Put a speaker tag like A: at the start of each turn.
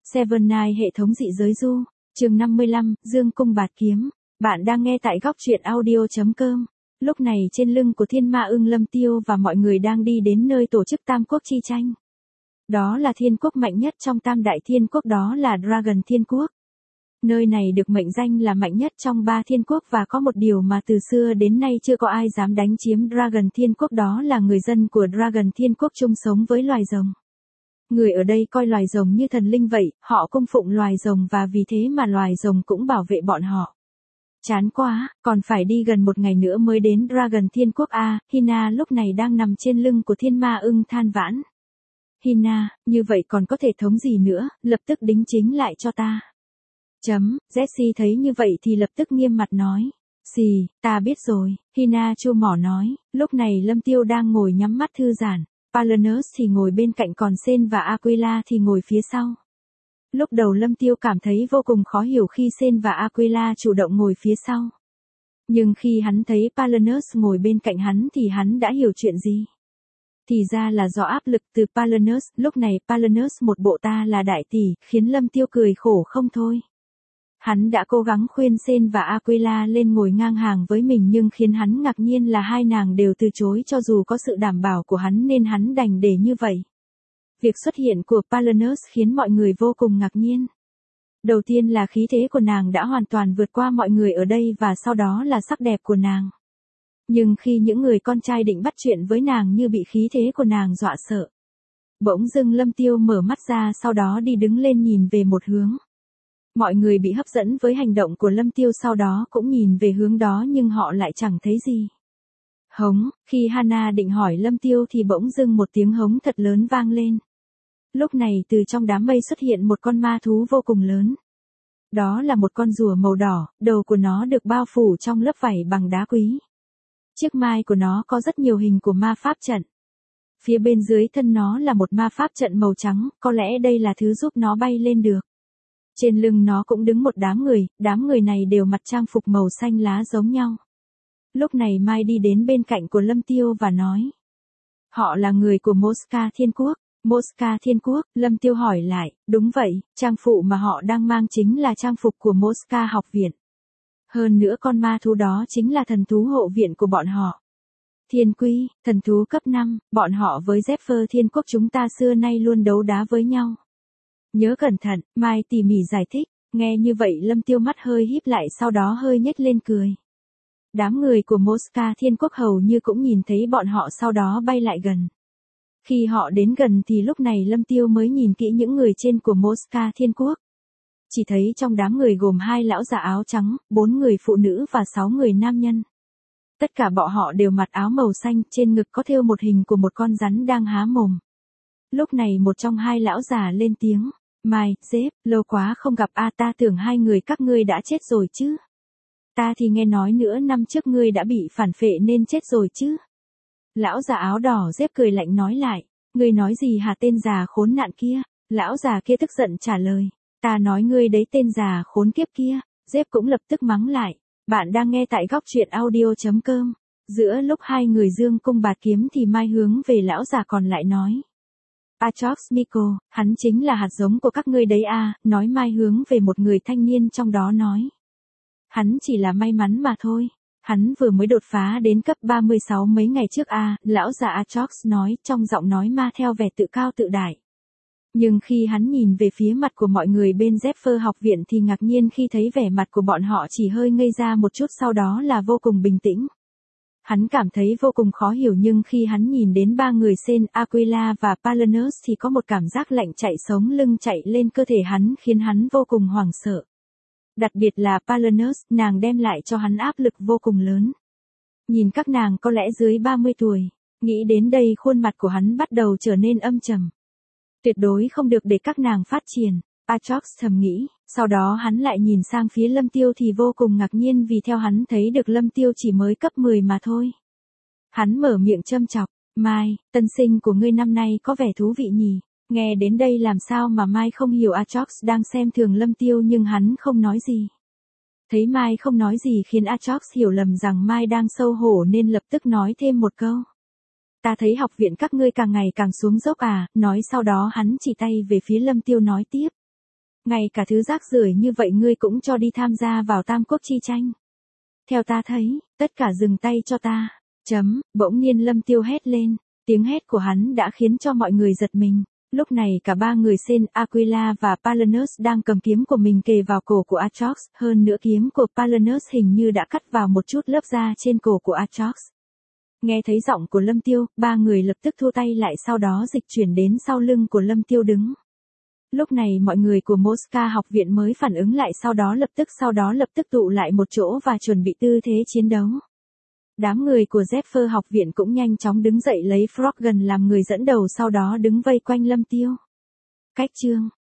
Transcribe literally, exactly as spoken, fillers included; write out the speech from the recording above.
A: Seven Night hệ thống dị giới du, chương năm mươi lăm, Dương cung bạt kiếm. Bạn đang nghe tại góc truyện audio.com. Lúc này trên lưng của Thiên Ma Ưng Lâm Tiêu và mọi người đang đi đến nơi tổ chức Tam Quốc chi tranh. Đó là thiên quốc mạnh nhất trong Tam Đại Thiên Quốc, đó là Dragon Thiên Quốc. Nơi này được mệnh danh là mạnh nhất trong ba thiên quốc và có một điều mà từ xưa đến nay chưa có ai dám đánh chiếm Dragon Thiên Quốc, đó là người dân của Dragon Thiên Quốc chung sống với loài rồng. Người ở đây coi loài rồng như thần linh vậy, họ cung phụng loài rồng và vì thế mà loài rồng cũng bảo vệ bọn họ. Chán quá, còn phải đi gần một ngày nữa mới đến Dragon Thiên Quốc à, Hina lúc này đang nằm trên lưng của Thiên Ma Ưng than vãn. Hina, như vậy còn có thể thống gì nữa, lập tức đính chính lại cho ta. Chấm, Jessie thấy như vậy thì lập tức nghiêm mặt nói. Xì, ta biết rồi, Hina chua mỏ nói, lúc này Lâm Tiêu đang ngồi nhắm mắt thư giãn. Palinus thì ngồi bên cạnh, còn Sen và Aquila thì ngồi phía sau. Lúc đầu Lâm Tiêu cảm thấy vô cùng khó hiểu khi Sen và Aquila chủ động ngồi phía sau. Nhưng khi hắn thấy Palinus ngồi bên cạnh hắn thì hắn đã hiểu chuyện gì. Thì ra là do áp lực từ Palinus, lúc này Palinus một bộ ta là đại tỷ, khiến Lâm Tiêu cười khổ không thôi. Hắn đã cố gắng khuyên Sen và Aquila lên ngồi ngang hàng với mình nhưng khiến hắn ngạc nhiên là hai nàng đều từ chối cho dù có sự đảm bảo của hắn nên hắn đành để như vậy. Việc xuất hiện của Palinus khiến mọi người vô cùng ngạc nhiên. Đầu tiên là khí thế của nàng đã hoàn toàn vượt qua mọi người ở đây và sau đó là sắc đẹp của nàng. Nhưng khi những người con trai định bắt chuyện với nàng như bị khí thế của nàng dọa sợ. Bỗng dưng Lâm Tiêu mở mắt ra, sau đó đi đứng lên nhìn về một hướng. Mọi người bị hấp dẫn với hành động của Lâm Tiêu, sau đó cũng nhìn về hướng đó nhưng họ lại chẳng thấy gì. Hống, khi Hana định hỏi Lâm Tiêu thì bỗng dưng một tiếng hống thật lớn vang lên. Lúc này từ trong đám mây xuất hiện một con ma thú vô cùng lớn. Đó là một con rùa màu đỏ, đầu của nó được bao phủ trong lớp vảy bằng đá quý. Chiếc mai của nó có rất nhiều hình của ma pháp trận. Phía bên dưới thân nó là một ma pháp trận màu trắng, có lẽ đây là thứ giúp nó bay lên được. Trên lưng nó cũng đứng một đám người, đám người này đều mặc trang phục màu xanh lá giống nhau. Lúc này Mai đi đến bên cạnh của Lâm Tiêu và nói. Họ là người của Mosca Thiên Quốc. Mosca Thiên Quốc, Lâm Tiêu hỏi lại, đúng vậy, trang phụ mà họ đang mang chính là trang phục của Mosca học viện. Hơn nữa con ma thú đó chính là thần thú hộ viện của bọn họ. Thiên Quy, thần thú cấp năm, bọn họ với Zephyr Thiên Quốc chúng ta xưa nay luôn đấu đá với nhau. Nhớ cẩn thận, Mai tỉ mỉ giải thích, nghe như vậy Lâm Tiêu mắt hơi híp lại, sau đó hơi nhếch lên cười. Đám người của Mosca Thiên Quốc hầu như cũng nhìn thấy bọn họ, sau đó bay lại gần. Khi họ đến gần thì lúc này Lâm Tiêu mới nhìn kỹ những người trên của Mosca Thiên Quốc. Chỉ thấy trong đám người gồm hai lão già áo trắng, bốn người phụ nữ và sáu người nam nhân. Tất cả bọn họ đều mặc áo màu xanh, trên ngực có thêu một hình của một con rắn đang há mồm. Lúc này một trong hai lão già lên tiếng. Mai, Dếp, lâu quá không gặp a, ta tưởng hai người các ngươi đã chết rồi chứ. Ta thì nghe nói nửa năm trước ngươi đã bị phản phệ nên chết rồi chứ. Lão già áo đỏ Dếp cười lạnh nói lại, ngươi nói gì hả tên già khốn nạn kia? Lão già kia tức giận trả lời, ta nói ngươi đấy tên già khốn kiếp kia. Dếp cũng lập tức mắng lại, bạn đang nghe tại góc truyện audio.com. Giữa lúc hai người dương cung bạt kiếm thì Mai hướng về lão già còn lại nói. Atrox Miko, hắn chính là hạt giống của các ngươi đấy à, nói Mai hướng về một người thanh niên trong đó nói. Hắn chỉ là may mắn mà thôi. Hắn vừa mới đột phá đến cấp ba mươi sáu mấy ngày trước à, lão già Atrox nói, trong giọng nói ma theo vẻ tự cao tự đại. Nhưng khi hắn nhìn về phía mặt của mọi người bên Zephyr học viện thì ngạc nhiên khi thấy vẻ mặt của bọn họ chỉ hơi ngây ra một chút, sau đó là vô cùng bình tĩnh. Hắn cảm thấy vô cùng khó hiểu, nhưng khi hắn nhìn đến ba người Sen, Aquila và Palinus thì có một cảm giác lạnh chạy sống lưng chạy lên cơ thể hắn, khiến hắn vô cùng hoảng sợ. Đặc biệt là Palinus, nàng đem lại cho hắn áp lực vô cùng lớn. Nhìn các nàng có lẽ dưới ba mươi tuổi, nghĩ đến đây khuôn mặt của hắn bắt đầu trở nên âm trầm. Tuyệt đối không được để các nàng phát triển, Atrox thầm nghĩ, sau đó hắn lại nhìn sang phía Lâm Tiêu thì vô cùng ngạc nhiên vì theo hắn thấy được Lâm Tiêu chỉ mới cấp mười mà thôi. Hắn mở miệng châm chọc, Mai, tân sinh của ngươi năm nay có vẻ thú vị nhỉ, nghe đến đây làm sao mà Mai không hiểu Atrox đang xem thường Lâm Tiêu nhưng hắn không nói gì. Thấy Mai không nói gì khiến Atrox hiểu lầm rằng Mai đang xấu hổ nên lập tức nói thêm một câu. Ta thấy học viện các ngươi càng ngày càng xuống dốc à, nói sau đó hắn chỉ tay về phía Lâm Tiêu nói tiếp. Ngay cả thứ rác rưởi như vậy ngươi cũng cho đi tham gia vào tam quốc chi tranh. Theo ta thấy, tất cả dừng tay cho ta. Chấm, bỗng nhiên Lâm Tiêu hét lên, tiếng hét của hắn đã khiến cho mọi người giật mình. Lúc này cả ba người Sen, Aquila và Palinus đang cầm kiếm của mình kề vào cổ của Atrox, hơn nữa kiếm của Palinus hình như đã cắt vào một chút lớp da trên cổ của Atrox. Nghe thấy giọng của Lâm Tiêu, ba người lập tức thu tay lại sau đó dịch chuyển đến sau lưng của Lâm Tiêu đứng. Lúc này mọi người của Mosca học viện mới phản ứng lại sau đó lập tức sau đó lập tức tụ lại một chỗ và chuẩn bị tư thế chiến đấu. Đám người của Zephyr học viện cũng nhanh chóng đứng dậy lấy Froggen làm người dẫn đầu sau đó đứng vây quanh Lâm Tiêu. Cách chương